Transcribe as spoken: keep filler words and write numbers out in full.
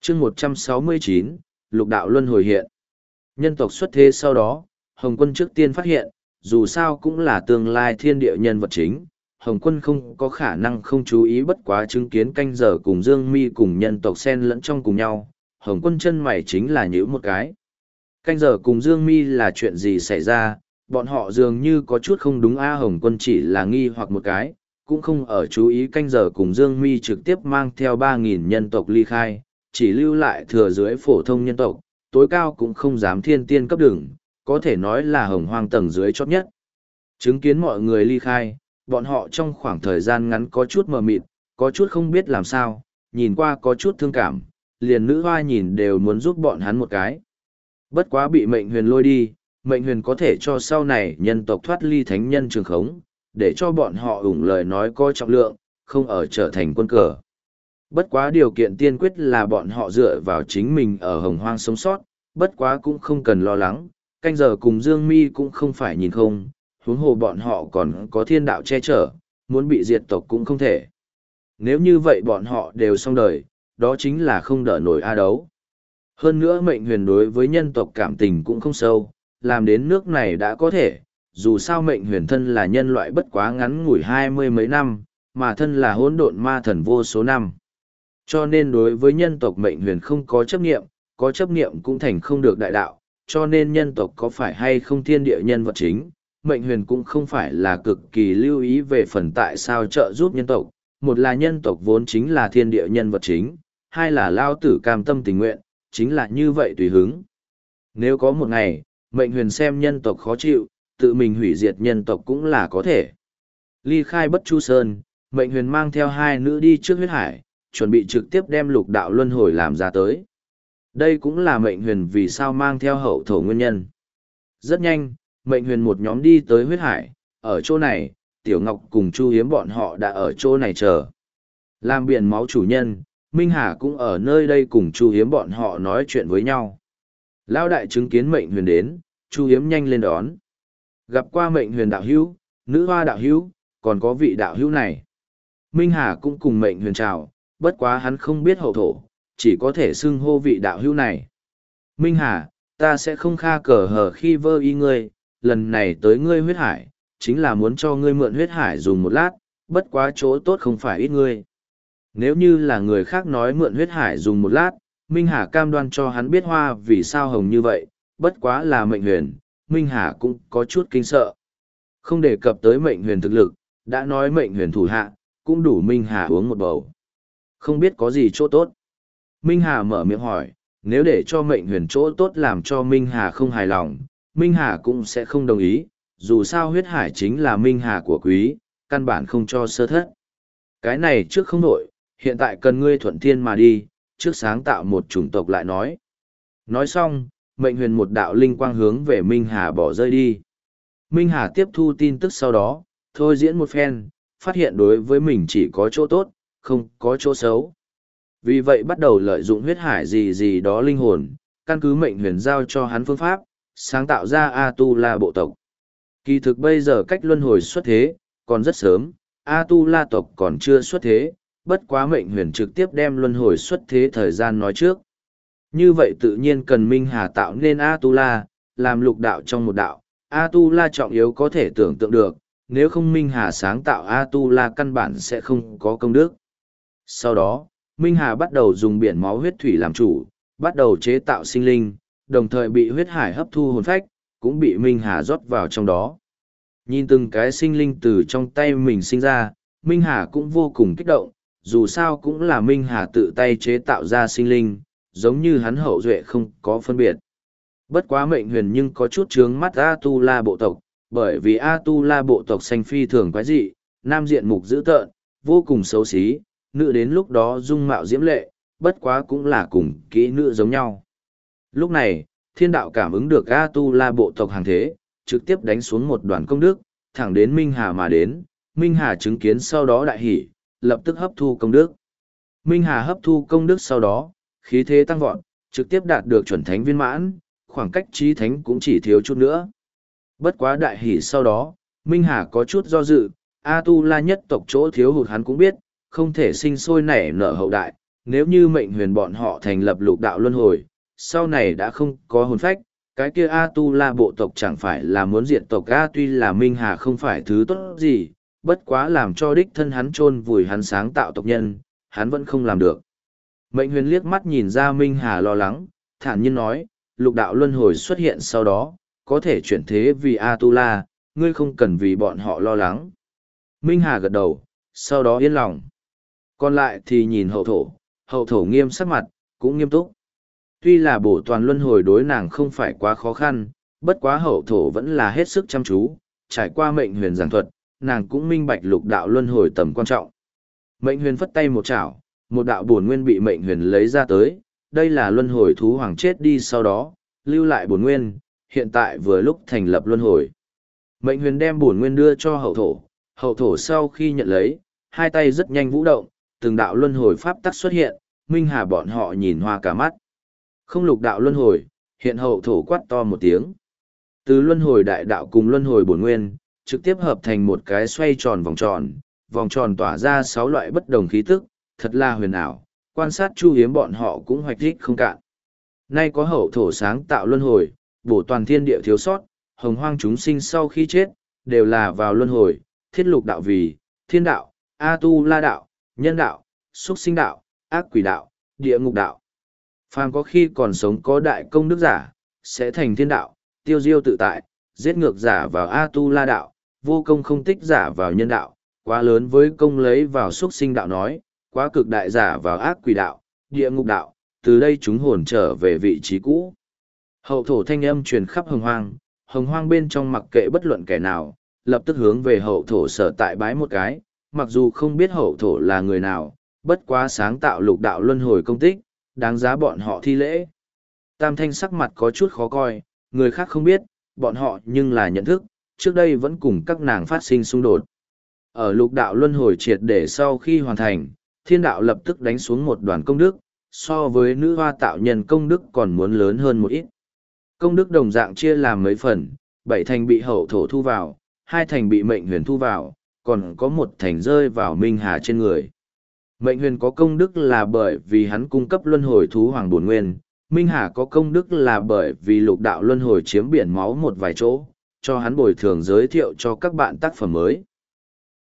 chương một trăm sáu mươi chín, lục đạo luân hồi hiện. Nhân tộc xuất thế sau đó, Hồng Quân trước tiên phát hiện, dù sao cũng là tương lai thiên địa nhân vật chính, Hồng Quân không có khả năng không chú ý, bất quá chứng kiến canh giờ cùng Dương Mi cùng nhân tộc xen lẫn trong cùng nhau, Hồng Quân chân mày chính là nhíu một cái. Canh giờ cùng Dương Mi là chuyện gì xảy ra, bọn họ dường như có chút không đúng a. Hồng Quân chỉ là nghi hoặc một cái, cũng không ở chú ý canh giờ cùng Dương Mi trực tiếp mang theo ba nghìn nhân tộc ly khai, chỉ lưu lại thừa dưới phổ thông nhân tộc, tối cao cũng không dám thiên tiên cấp đường, có thể nói là hồng hoang tầng dưới chót nhất. Chứng kiến mọi người ly khai, bọn họ trong khoảng thời gian ngắn có chút mờ mịt, có chút không biết làm sao, nhìn qua có chút thương cảm, liền nữ hoa nhìn đều muốn giúp bọn hắn một cái. Bất quá bị mệnh huyền lôi đi, mệnh huyền có thể cho sau này nhân tộc thoát ly thánh nhân trường khống, để cho bọn họ ủng lời nói có trọng lượng, không ở trở thành quân cờ. Bất quá điều kiện tiên quyết là bọn họ dựa vào chính mình ở hồng hoang sống sót, bất quá cũng không cần lo lắng, canh giờ cùng Dương Mi cũng không phải nhìn không, huống hồ bọn họ còn có thiên đạo che chở, muốn bị diệt tộc cũng không thể. Nếu như vậy bọn họ đều xong đời, đó chính là không đỡ nổi a đấu. Hơn nữa mệnh huyền đối với nhân tộc cảm tình cũng không sâu, làm đến nước này đã có thể, dù sao mệnh huyền thân là nhân loại bất quá ngắn ngủi hai mươi mấy năm, mà thân là hỗn độn ma thần vô số năm. Cho nên đối với nhân tộc mệnh huyền không có chấp niệm, có chấp niệm cũng thành không được đại đạo, cho nên nhân tộc có phải hay không thiên địa nhân vật chính, mệnh huyền cũng không phải là cực kỳ lưu ý về phần tại sao trợ giúp nhân tộc, một là nhân tộc vốn chính là thiên địa nhân vật chính, hai là lao tử cam tâm tình nguyện, chính là như vậy tùy hứng. Nếu có một ngày, mệnh huyền xem nhân tộc khó chịu, tự mình hủy diệt nhân tộc cũng là có thể. Ly khai Bất Chu Sơn, mệnh huyền mang theo hai nữ đi trước huyết hải, chuẩn bị trực tiếp đem lục đạo luân hồi làm ra tới. Đây cũng là mệnh huyền vì sao mang theo hậu thổ nguyên nhân. Rất nhanh, mệnh huyền một nhóm đi tới huyết hải, ở chỗ này, Tiểu Ngọc cùng Chu Hiếm bọn họ đã ở chỗ này chờ. Làm biển máu chủ nhân, Minh Hà cũng ở nơi đây cùng Chu Hiếm bọn họ nói chuyện với nhau. Lão đại chứng kiến mệnh huyền đến, Chu Hiếm nhanh lên đón. Gặp qua mệnh huyền đạo hữu, nữ hoa đạo hữu, còn có vị đạo hữu này. Minh Hà cũng cùng mệnh huyền chào, bất quá hắn không biết hậu thổ, chỉ có thể xưng hô vị đạo hữu này. Minh Hà, ta sẽ không kha cờ hờ khi vơ y ngươi, lần này tới ngươi huyết hải, chính là muốn cho ngươi mượn huyết hải dùng một lát, bất quá chỗ tốt không phải ít ngươi. Nếu như là người khác nói mượn huyết hải dùng một lát, Minh Hà cam đoan cho hắn biết hoa vì sao hồng như vậy, bất quá là mệnh huyền, Minh Hà cũng có chút kinh sợ. Không đề cập tới mệnh huyền thực lực, đã nói mệnh huyền thủ hạ, cũng đủ Minh Hà uống một bầu. Không biết có gì chỗ tốt. Minh Hà mở miệng hỏi, nếu để cho mệnh huyền chỗ tốt làm cho Minh Hà không hài lòng, Minh Hà cũng sẽ không đồng ý, dù sao huyết hải chính là Minh Hà của quý, căn bản không cho sơ thất. Cái này trước không nổi, hiện tại cần ngươi thuận thiên mà đi, trước sáng tạo một chủng tộc lại nói. Nói xong, mệnh huyền một đạo linh quang hướng về Minh Hà bỏ rơi đi. Minh Hà tiếp thu tin tức sau đó, thôi diễn một phen, phát hiện đối với mình chỉ có chỗ tốt, không có chỗ xấu. Vì vậy bắt đầu lợi dụng huyết hải gì gì đó linh hồn, căn cứ mệnh huyền giao cho hắn phương pháp, sáng tạo ra A-tu-la bộ tộc. Kỳ thực bây giờ cách luân hồi xuất thế, còn rất sớm, A-tu-la tộc còn chưa xuất thế, bất quá mệnh huyền trực tiếp đem luân hồi xuất thế thời gian nói trước. Như vậy tự nhiên cần Minh Hà tạo nên A-tu-la, làm lục đạo trong một đạo, A-tu-la trọng yếu có thể tưởng tượng được, nếu không Minh Hà sáng tạo A-tu-la căn bản sẽ không có công đức. Sau đó, Minh Hà bắt đầu dùng biển máu huyết thủy làm chủ, bắt đầu chế tạo sinh linh, đồng thời bị huyết hải hấp thu hồn phách, cũng bị Minh Hà rót vào trong đó. Nhìn từng cái sinh linh từ trong tay mình sinh ra, Minh Hà cũng vô cùng kích động, dù sao cũng là Minh Hà tự tay chế tạo ra sinh linh, giống như hắn hậu duệ không có phân biệt. Bất quá mệnh huyền nhưng có chút chướng mắt A-tu-la bộ tộc, bởi vì A-tu-la bộ tộc xanh phi thường quái dị, nam diện mục dữ tợn, vô cùng xấu xí, nữ đến lúc đó dung mạo diễm lệ, bất quá cũng là cùng kỹ nữ giống nhau. Lúc này, thiên đạo cảm ứng được A-tu-la bộ tộc hàng thế, trực tiếp đánh xuống một đoàn công đức, thẳng đến Minh Hà mà đến, Minh Hà chứng kiến sau đó đại hỉ, lập tức hấp thu công đức. Minh Hà hấp thu công đức sau đó, khí thế tăng vọt, trực tiếp đạt được chuẩn thánh viên mãn, khoảng cách chí thánh cũng chỉ thiếu chút nữa. Bất quá đại hỉ sau đó, Minh Hà có chút do dự, A-tu-la nhất tộc chỗ thiếu hụt hắn cũng biết, không thể sinh sôi nảy nở hậu đại, nếu như mệnh huyền bọn họ thành lập lục đạo luân hồi, sau này đã không có hồn phách, cái kia A-tu-la bộ tộc chẳng phải là muốn diệt tộc A, tuy là Minh Hà không phải thứ tốt gì, bất quá làm cho đích thân hắn chôn vùi hắn sáng tạo tộc nhân, hắn vẫn không làm được. Mệnh huyền liếc mắt nhìn ra Minh Hà lo lắng, thản nhiên nói, lục đạo luân hồi xuất hiện sau đó, có thể chuyển thế vì A-tu-la, ngươi không cần vì bọn họ lo lắng. Minh Hà gật đầu, sau đó yên lòng. Còn lại thì nhìn hậu thổ, hậu thổ nghiêm sắc mặt, cũng nghiêm túc. Tuy là bổ toàn luân hồi đối nàng không phải quá khó khăn, bất quá hậu thổ vẫn là hết sức chăm chú, trải qua mệnh huyền giảng thuật, nàng cũng minh bạch lục đạo luân hồi tầm quan trọng. Mệnh huyền phất tay một chảo, một đạo bổn nguyên bị mệnh huyền lấy ra tới, đây là luân hồi thú hoàng chết đi sau đó, lưu lại bổn nguyên, hiện tại vừa lúc thành lập luân hồi. Mệnh huyền đem bổn nguyên đưa cho hậu thổ, hậu thổ sau khi nhận lấy, hai tay rất nhanh vũ động, từng đạo luân hồi pháp tắc xuất hiện, Minh Hà bọn họ nhìn hoa cả mắt. Không lục đạo luân hồi, hiện hậu thổ quát to một tiếng. Từ luân hồi đại đạo cùng luân hồi bổn nguyên, trực tiếp hợp thành một cái xoay tròn vòng tròn, vòng tròn tỏa ra sáu loại bất đồng khí tức, thật là huyền ảo, quan sát chu hiếm bọn họ cũng hoạch thích không cạn. Nay có hậu thổ sáng tạo luân hồi, bổ toàn thiên địa thiếu sót, hồng hoang chúng sinh sau khi chết, đều là vào luân hồi, thiết lục đạo vì, thiên đạo, A-tu-la đạo, nhân đạo, xuất sinh đạo, ác quỷ đạo, địa ngục đạo. Phàm có khi còn sống có đại công đức giả, sẽ thành thiên đạo, tiêu diêu tự tại, giết ngược giả vào A-tu-la đạo, vô công không tích giả vào nhân đạo, quá lớn với công lấy vào xuất sinh đạo nói, quá cực đại giả vào ác quỷ đạo, địa ngục đạo, từ đây chúng hồn trở về vị trí cũ. Hậu thổ thanh âm truyền khắp hồng hoang, hồng hoang bên trong mặc kệ bất luận kẻ nào, lập tức hướng về hậu thổ sở tại bái một cái, mặc dù không biết hậu thổ là người nào, bất quá sáng tạo lục đạo luân hồi công tích, đáng giá bọn họ thi lễ. Tam thanh sắc mặt có chút khó coi, người khác không biết, bọn họ nhưng là nhận thức, trước đây vẫn cùng các nàng phát sinh xung đột. Ở lục đạo luân hồi triệt để sau khi hoàn thành, thiên đạo lập tức đánh xuống một đoàn công đức, so với nữ hoa tạo nhân công đức còn muốn lớn hơn một ít. Công đức đồng dạng chia làm mấy phần, bảy thành bị hậu thổ thu vào, hai thành bị mệnh huyền thu vào, còn có một thành rơi vào Minh Hà trên người. Mệnh huyền có công đức là bởi vì hắn cung cấp luân hồi thú hoàng bổn nguyên, Minh Hà có công đức là bởi vì lục đạo luân hồi chiếm biển máu một vài chỗ, cho hắn bồi thường giới thiệu cho các bạn tác phẩm mới.